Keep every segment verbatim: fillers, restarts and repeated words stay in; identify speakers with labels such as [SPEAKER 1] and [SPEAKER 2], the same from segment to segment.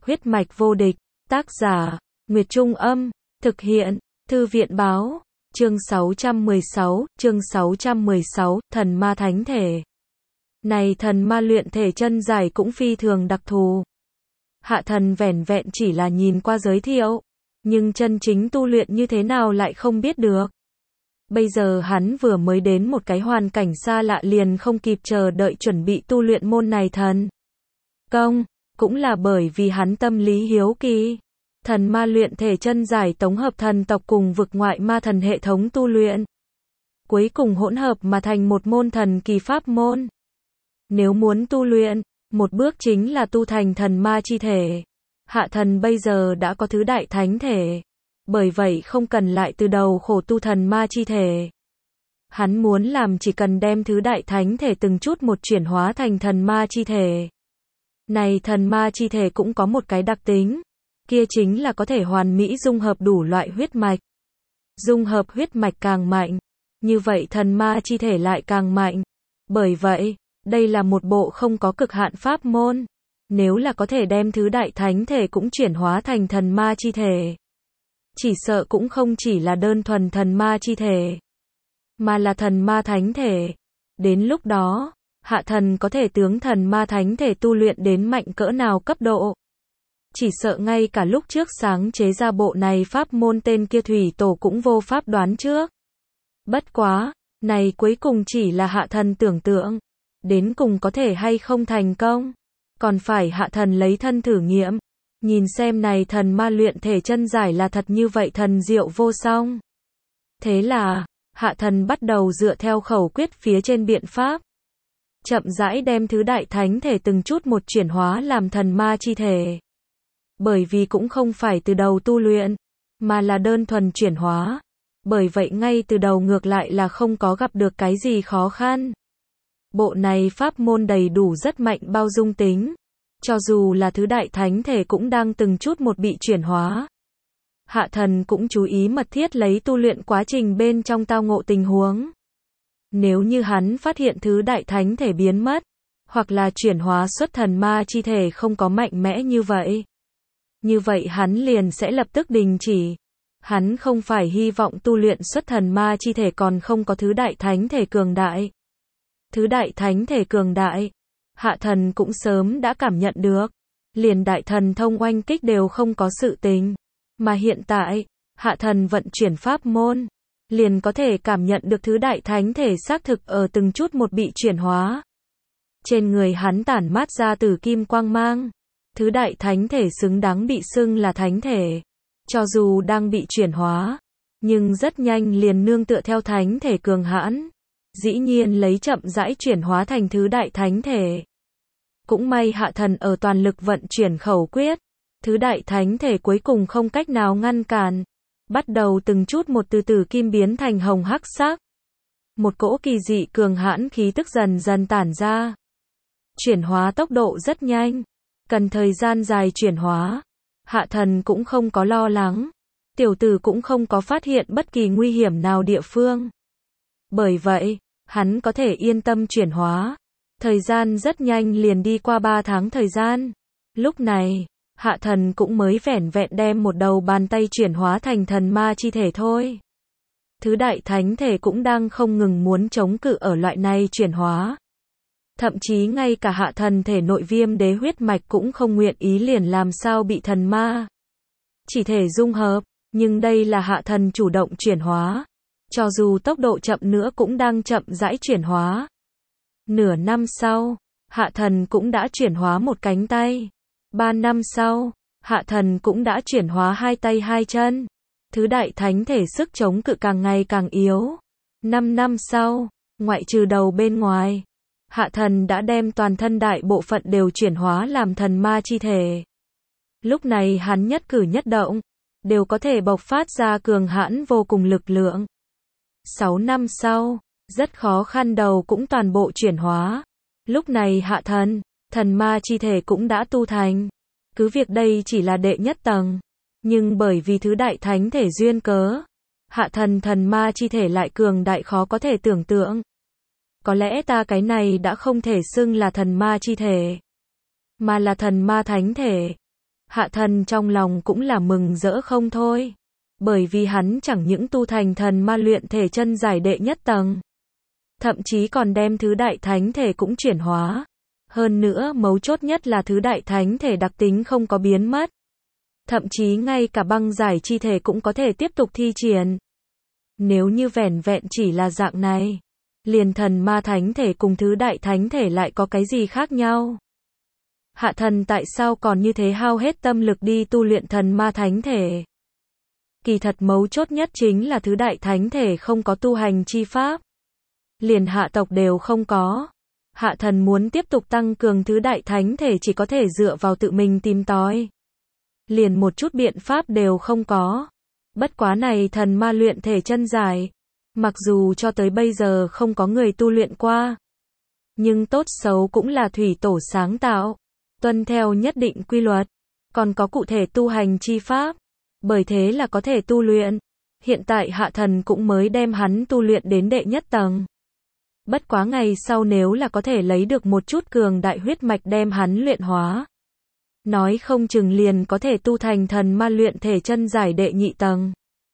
[SPEAKER 1] Huyết mạch vô địch, tác giả, Nguyệt Trung Âm, thực hiện, Thư viện Báo, chương sáu trăm mười sáu, chương sáu trăm mười sáu, thần ma thánh thể. Này thần ma luyện thể chân giải cũng phi thường đặc thù. Hạ thần vẻn vẹn chỉ là nhìn qua giới thiệu, nhưng chân chính tu luyện như thế nào lại không biết được. Bây giờ hắn vừa mới đến một cái hoàn cảnh xa lạ liền không kịp chờ đợi chuẩn bị tu luyện môn này thần công, cũng là bởi vì hắn tâm lý hiếu kỳ. Thần ma luyện thể chân giải tổng hợp thần tộc cùng vực ngoại ma thần hệ thống tu luyện, cuối cùng hỗn hợp mà thành một môn thần kỳ pháp môn. Nếu muốn tu luyện, một bước chính là tu thành thần ma chi thể. Hạ thần bây giờ đã có thứ đại thánh thể, bởi vậy không cần lại từ đầu khổ tu thần ma chi thể. Hắn muốn làm chỉ cần đem thứ đại thánh thể từng chút một chuyển hóa thành thần ma chi thể. Này thần ma chi thể cũng có một cái đặc tính, kia chính là có thể hoàn mỹ dung hợp đủ loại huyết mạch. Dung hợp huyết mạch càng mạnh, như vậy thần ma chi thể lại càng mạnh. Bởi vậy, đây là một bộ không có cực hạn pháp môn. Nếu là có thể đem thứ đại thánh thể cũng chuyển hóa thành thần ma chi thể, chỉ sợ cũng không chỉ là đơn thuần thần ma chi thể, mà là thần ma thánh thể. Đến lúc đó, hạ thần có thể tướng thần ma thánh thể tu luyện đến mạnh cỡ nào cấp độ. Chỉ sợ ngay cả lúc trước sáng chế ra bộ này pháp môn tên kia thủy tổ cũng vô pháp đoán trước. Bất quá, này cuối cùng chỉ là hạ thần tưởng tượng, đến cùng có thể hay không thành công, còn phải hạ thần lấy thân thử nghiệm, nhìn xem này thần ma luyện thể chân giải là thật như vậy thần diệu vô song. Thế là, hạ thần bắt đầu dựa theo khẩu quyết phía trên biện pháp, chậm rãi đem thứ đại thánh thể từng chút một chuyển hóa làm thần ma chi thể. Bởi vì cũng không phải từ đầu tu luyện, mà là đơn thuần chuyển hóa. Bởi vậy ngay từ đầu ngược lại là không có gặp được cái gì khó khăn. Bộ này pháp môn đầy đủ rất mạnh bao dung tính. Cho dù là thứ đại thánh thể cũng đang từng chút một bị chuyển hóa. Hạ thần cũng chú ý mật thiết lấy tu luyện quá trình bên trong tao ngộ tình huống. Nếu như hắn phát hiện thứ đại thánh thể biến mất, hoặc là chuyển hóa xuất thần ma chi thể không có mạnh mẽ như vậy, như vậy hắn liền sẽ lập tức đình chỉ. Hắn không phải hy vọng tu luyện xuất thần ma chi thể còn không có thứ đại thánh thể cường đại. Thứ đại thánh thể cường đại, hạ thần cũng sớm đã cảm nhận được. Liền đại thần thông oanh kích đều không có sự tình. Mà hiện tại, hạ thần vận chuyển pháp môn, liền có thể cảm nhận được thứ đại thánh thể xác thực ở từng chút một bị chuyển hóa. Trên người hắn tản mát ra tử kim quang mang. Thứ đại thánh thể xứng đáng bị xưng là thánh thể. Cho dù đang bị chuyển hóa, nhưng rất nhanh liền nương tựa theo thánh thể cường hãn. Dĩ nhiên lấy chậm rãi chuyển hóa thành thứ đại thánh thể. Cũng may hạ thần ở toàn lực vận chuyển khẩu quyết. Thứ đại thánh thể cuối cùng không cách nào ngăn cản. Bắt đầu từng chút một từ từ kim biến thành hồng hắc sắc. Một cỗ kỳ dị cường hãn khí tức dần dần tản ra. Chuyển hóa tốc độ rất nhanh. Cần thời gian dài chuyển hóa. Hạ thần cũng không có lo lắng. Tiểu tử cũng không có phát hiện bất kỳ nguy hiểm nào địa phương. Bởi vậy, hắn có thể yên tâm chuyển hóa. Thời gian rất nhanh liền đi qua ba tháng thời gian. Lúc này, hạ thần cũng mới vẻn vẹn đem một đầu bàn tay chuyển hóa thành thần ma chi thể thôi. Thứ đại thánh thể cũng đang không ngừng muốn chống cự ở loại này chuyển hóa. Thậm chí ngay cả hạ thần thể nội viêm đế huyết mạch cũng không nguyện ý liền làm sao bị thần ma chỉ thể dung hợp, nhưng đây là hạ thần chủ động chuyển hóa. Cho dù tốc độ chậm nữa cũng đang chậm rãi chuyển hóa. Nửa năm sau, hạ thần cũng đã chuyển hóa một cánh tay. Ba năm sau, hạ thần cũng đã chuyển hóa hai tay hai chân. Thứ đại thánh thể sức chống cự càng ngày càng yếu. Năm năm sau, ngoại trừ đầu bên ngoài, hạ thần đã đem toàn thân đại bộ phận đều chuyển hóa làm thần ma chi thể. Lúc này hắn nhất cử nhất động, đều có thể bộc phát ra cường hãn vô cùng lực lượng. Sáu năm sau, rất khó khăn đầu cũng toàn bộ chuyển hóa. Lúc này hạ thần, thần ma chi thể cũng đã tu thành. Cứ việc đây chỉ là đệ nhất tầng, nhưng bởi vì thứ đại thánh thể duyên cớ, hạ thần thần ma chi thể lại cường đại khó có thể tưởng tượng. Có lẽ ta cái này đã không thể xưng là thần ma chi thể, mà là thần ma thánh thể. Hạ thần trong lòng cũng là mừng rỡ không thôi. Bởi vì hắn chẳng những tu thành thần ma luyện thể chân giải đệ nhất tầng, thậm chí còn đem thứ đại thánh thể cũng chuyển hóa. Hơn nữa mấu chốt nhất là thứ đại thánh thể đặc tính không có biến mất. Thậm chí ngay cả băng giải chi thể cũng có thể tiếp tục thi triển. Nếu như vẻn vẹn chỉ là dạng này, liền thần ma thánh thể cùng thứ đại thánh thể lại có cái gì khác nhau? Hạ thần tại sao còn như thế hao hết tâm lực đi tu luyện thần ma thánh thể? Kỳ thật mấu chốt nhất chính là thứ đại thánh thể không có tu hành chi pháp. Liền hạ tộc đều không có. Hạ thần muốn tiếp tục tăng cường thứ đại thánh thể chỉ có thể dựa vào tự mình tìm tòi. Liền một chút biện pháp đều không có. Bất quá này thần ma luyện thể chân giải, mặc dù cho tới bây giờ không có người tu luyện qua, nhưng tốt xấu cũng là thủy tổ sáng tạo, tuân theo nhất định quy luật, còn có cụ thể tu hành chi pháp, bởi thế là có thể tu luyện. Hiện tại hạ thần cũng mới đem hắn tu luyện đến đệ nhất tầng. Bất quá ngày sau nếu là có thể lấy được một chút cường đại huyết mạch đem hắn luyện hóa, nói không chừng liền có thể tu thành thần ma luyện thể chân giải đệ nhị tầng.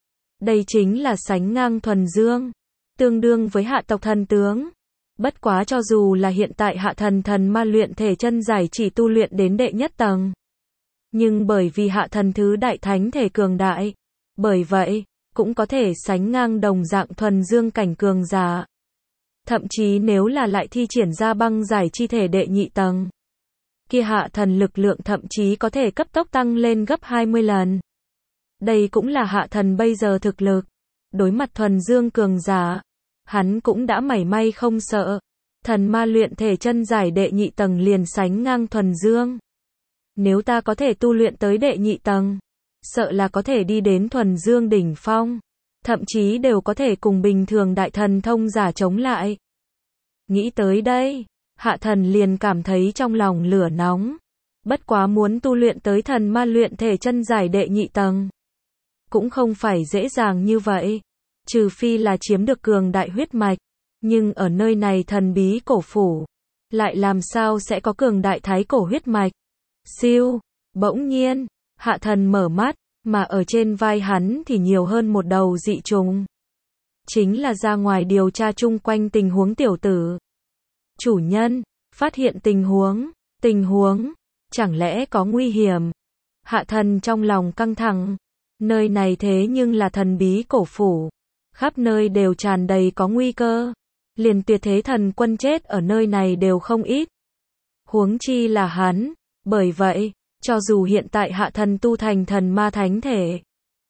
[SPEAKER 1] Đây chính là sánh ngang thuần dương, tương đương với hạ tộc thần tướng. Bất quá cho dù là hiện tại hạ thần thần ma luyện thể chân giải chỉ tu luyện đến đệ nhất tầng, nhưng bởi vì hạ thần thứ đại thánh thể cường đại, bởi vậy, cũng có thể sánh ngang đồng dạng thuần dương cảnh cường giả. Thậm chí nếu là lại thi triển ra băng giải chi thể đệ nhị tầng, kia hạ thần lực lượng thậm chí có thể cấp tốc tăng lên gấp hai mươi lần. Đây cũng là hạ thần bây giờ thực lực. Đối mặt thuần dương cường giả, hắn cũng đã mảy may không sợ. Thần ma luyện thể chân giải đệ nhị tầng liền sánh ngang thuần dương. Nếu ta có thể tu luyện tới đệ nhị tầng, sợ là có thể đi đến thuần dương đỉnh phong. Thậm chí đều có thể cùng bình thường đại thần thông giả chống lại. Nghĩ tới đây, hạ thần liền cảm thấy trong lòng lửa nóng. Bất quá muốn tu luyện tới thần ma luyện thể chân giải đệ nhị tầng, cũng không phải dễ dàng như vậy. Trừ phi là chiếm được cường đại huyết mạch. Nhưng ở nơi này thần bí cổ phủ, lại làm sao sẽ có cường đại thái cổ huyết mạch? Siêu, bỗng nhiên, hạ thần mở mắt, mà ở trên vai hắn thì nhiều hơn một đầu dị trùng. Chính là ra ngoài điều tra chung quanh tình huống tiểu tử. Chủ nhân, phát hiện tình huống, tình huống, chẳng lẽ có nguy hiểm? Hạ thần trong lòng căng thẳng, nơi này thế nhưng là thần bí cổ phủ, khắp nơi đều tràn đầy có nguy cơ, liền tuyệt thế thần quân chết ở nơi này đều không ít. Huống chi là hắn, bởi vậy, cho dù hiện tại hạ thần tu thành thần ma thánh thể,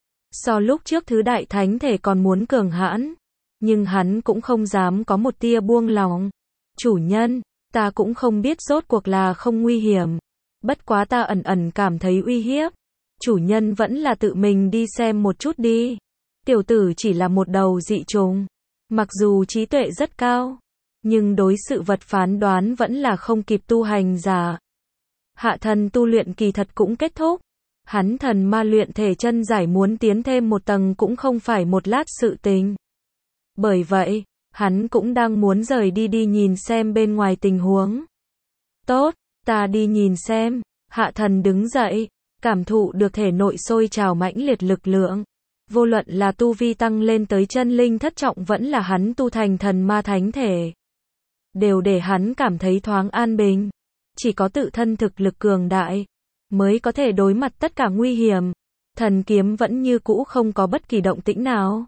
[SPEAKER 1] so lúc trước thứ đại thánh thể còn muốn cường hãn, nhưng hắn cũng không dám có một tia buông lòng. Chủ nhân, ta cũng không biết rốt cuộc là không nguy hiểm, bất quá ta ẩn ẩn cảm thấy uy hiếp. Chủ nhân vẫn là tự mình đi xem một chút đi. Tiểu tử chỉ là một đầu dị trùng, mặc dù trí tuệ rất cao, nhưng đối sự vật phán đoán vẫn là không kịp tu hành giả. Hạ thần tu luyện kỳ thật cũng kết thúc. Hắn thần ma luyện thể chân giải muốn tiến thêm một tầng cũng không phải một lát sự tình. Bởi vậy, hắn cũng đang muốn rời đi đi nhìn xem bên ngoài tình huống. Tốt, ta đi nhìn xem. Hạ thần đứng dậy, cảm thụ được thể nội sôi trào mãnh liệt lực lượng. Vô luận là tu vi tăng lên tới chân linh thất trọng vẫn là hắn tu thành thần ma thánh thể, đều để hắn cảm thấy thoáng an bình. Chỉ có tự thân thực lực cường đại, mới có thể đối mặt tất cả nguy hiểm. Thần kiếm vẫn như cũ không có bất kỳ động tĩnh nào.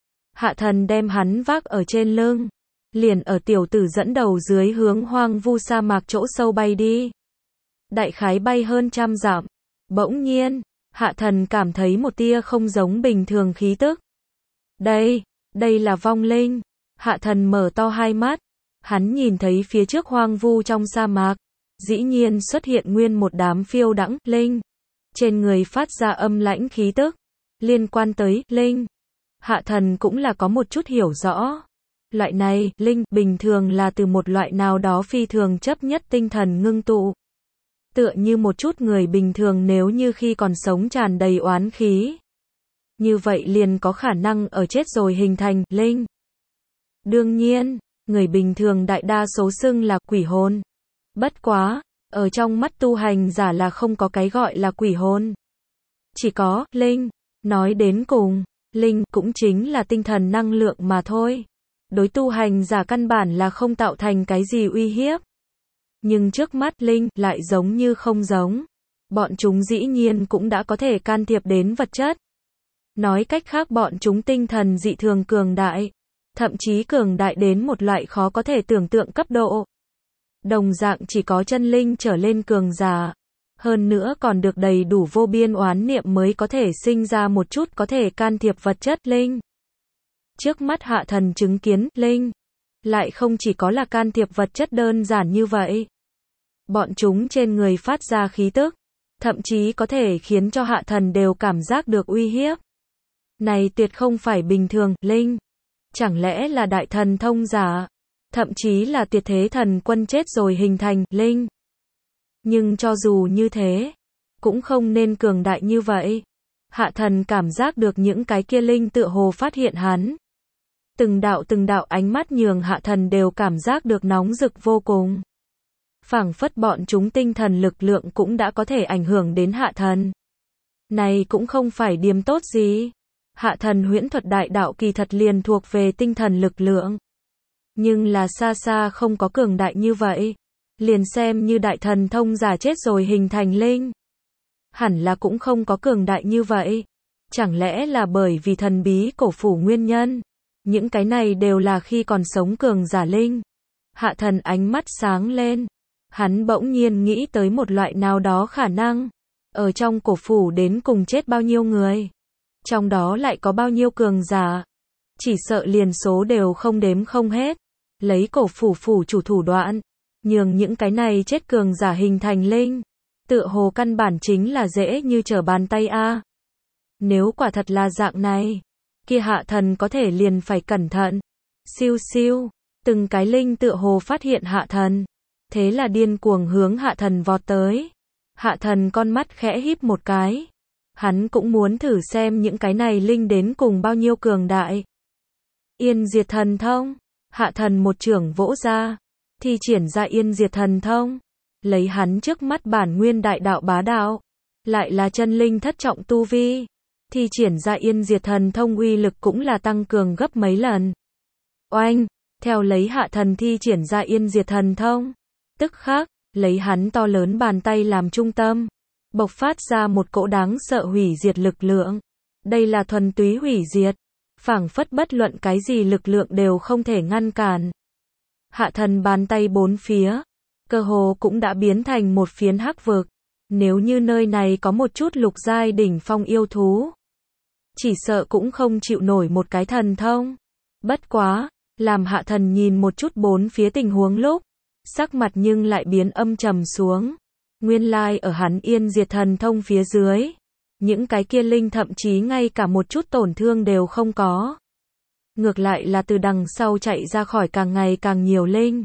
[SPEAKER 1] Hạ thần đem hắn vác ở trên lưng, liền ở tiểu tử dẫn đầu dưới hướng hoang vu sa mạc chỗ sâu bay đi. Đại khái bay hơn trăm dặm. Bỗng nhiên, hạ thần cảm thấy một tia không giống bình thường khí tức. Đây, đây là vong linh. Hạ thần mở to hai mắt. Hắn nhìn thấy phía trước hoang vu trong sa mạc, dĩ nhiên xuất hiện nguyên một đám phiêu đãng linh. Trên người phát ra âm lãnh khí tức, liên quan tới linh. Hạ thần cũng là có một chút hiểu rõ. Loại này, linh, bình thường là từ một loại nào đó phi thường chấp nhất tinh thần ngưng tụ. Tựa như một chút người bình thường nếu như khi còn sống tràn đầy oán khí, như vậy liền có khả năng ở chết rồi hình thành linh. Đương nhiên, người bình thường đại đa số xưng là quỷ hồn. Bất quá, Ở trong mắt tu hành giả là không có cái gọi là quỷ hồn. Chỉ có linh. Nói đến cùng, linh cũng chính là tinh thần năng lượng mà thôi. Đối tu hành giả căn bản là không tạo thành cái gì uy hiếp. Nhưng trước mắt linh lại giống như không giống. Bọn chúng dĩ nhiên cũng đã có thể can thiệp đến vật chất. Nói cách khác bọn chúng tinh thần dị thường cường đại. Thậm chí cường đại đến một loại khó có thể tưởng tượng cấp độ. Đồng dạng chỉ có chân linh trở lên cường giả. Hơn nữa còn được đầy đủ vô biên oán niệm mới có thể sinh ra một chút có thể can thiệp vật chất linh. Trước mắt Hạ Thần chứng kiến linh. Lại không chỉ có là can thiệp vật chất đơn giản như vậy. Bọn chúng trên người phát ra khí tức. Thậm chí có thể khiến cho Hạ Thần đều cảm giác được uy hiếp. Này tuyệt không phải bình thường, linh. Chẳng lẽ là đại thần thông giả? Thậm chí là tuyệt thế thần quân chết rồi hình thành, linh. Nhưng cho dù như thế, cũng không nên cường đại như vậy. Hạ Thần cảm giác được những cái kia linh tựa hồ phát hiện hắn. Từng đạo từng đạo ánh mắt nhường Hạ Thần đều cảm giác được nóng rực vô cùng. Phảng phất bọn chúng tinh thần lực lượng cũng đã có thể ảnh hưởng đến Hạ Thần. Này cũng không phải điểm tốt gì. Hạ Thần huyễn thuật đại đạo kỳ thật liền thuộc về tinh thần lực lượng. Nhưng là xa xa không có cường đại như vậy. Liền xem như đại thần thông giả chết rồi hình thành linh. Hẳn là cũng không có cường đại như vậy. Chẳng lẽ là bởi vì thần bí cổ phủ nguyên nhân? Những cái này đều là khi còn sống cường giả linh. Hạ Thần ánh mắt sáng lên. Hắn bỗng nhiên nghĩ tới một loại nào đó khả năng. Ở trong cổ phủ đến cùng chết bao nhiêu người? Trong đó lại có bao nhiêu cường giả? Chỉ sợ liền số đều không đếm không hết. Lấy cổ phủ phủ chủ thủ đoạn. Nhường những cái này chết cường giả hình thành linh. Tựa hồ căn bản chính là dễ như trở bàn tay a. Nếu quả thật là dạng này. Kia Hạ Thần có thể liền phải cẩn thận. Siêu siêu. Từng cái linh tựa hồ phát hiện Hạ Thần. Thế là điên cuồng hướng Hạ Thần vọt tới. Hạ Thần con mắt khẽ híp một cái. Hắn cũng muốn thử xem những cái này linh đến cùng bao nhiêu cường đại. Yên diệt thần thông. Hạ Thần một chưởng vỗ ra. Thi triển ra yên diệt thần thông. Lấy hắn trước mắt bản nguyên đại đạo bá đạo. Lại là chân linh thất trọng tu vi. Thi triển ra yên diệt thần thông uy lực cũng là tăng cường gấp mấy lần. Oanh. Theo lấy Hạ Thần thi triển ra yên diệt thần thông. Tức khắc, lấy hắn to lớn bàn tay làm trung tâm. Bộc phát ra một cỗ đáng sợ hủy diệt lực lượng. Đây là thuần túy hủy diệt. Phảng phất bất luận cái gì lực lượng đều không thể ngăn cản. Hạ Thần bàn tay bốn phía. Cơ hồ cũng đã biến thành một phiến hắc vực. Nếu như nơi này có một chút lục giai đỉnh phong yêu thú. Chỉ sợ cũng không chịu nổi một cái thần thông. Bất quá, làm Hạ Thần nhìn một chút bốn phía tình huống lúc. Sắc mặt nhưng lại biến âm trầm xuống. Nguyên lai ở hắn yên diệt thần thông phía dưới. Những cái kia linh thậm chí ngay cả một chút tổn thương đều không có. Ngược lại là từ đằng sau chạy ra khỏi càng ngày càng nhiều linh.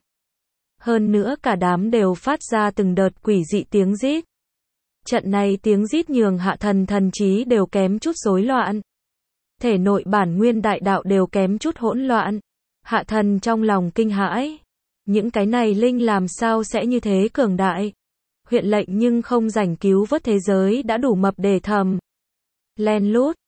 [SPEAKER 1] Hơn nữa cả đám đều phát ra từng đợt quỷ dị tiếng rít. Trận này tiếng rít nhường Hạ Thần thần trí đều kém chút rối loạn. Thể nội bản nguyên đại đạo đều kém chút hỗn loạn. Hạ Thần trong lòng kinh hãi. Những cái này linh làm sao sẽ như thế cường đại? Huyện lệnh nhưng không rảnh cứu vớt thế giới đã đủ mập để thầm. Len lút,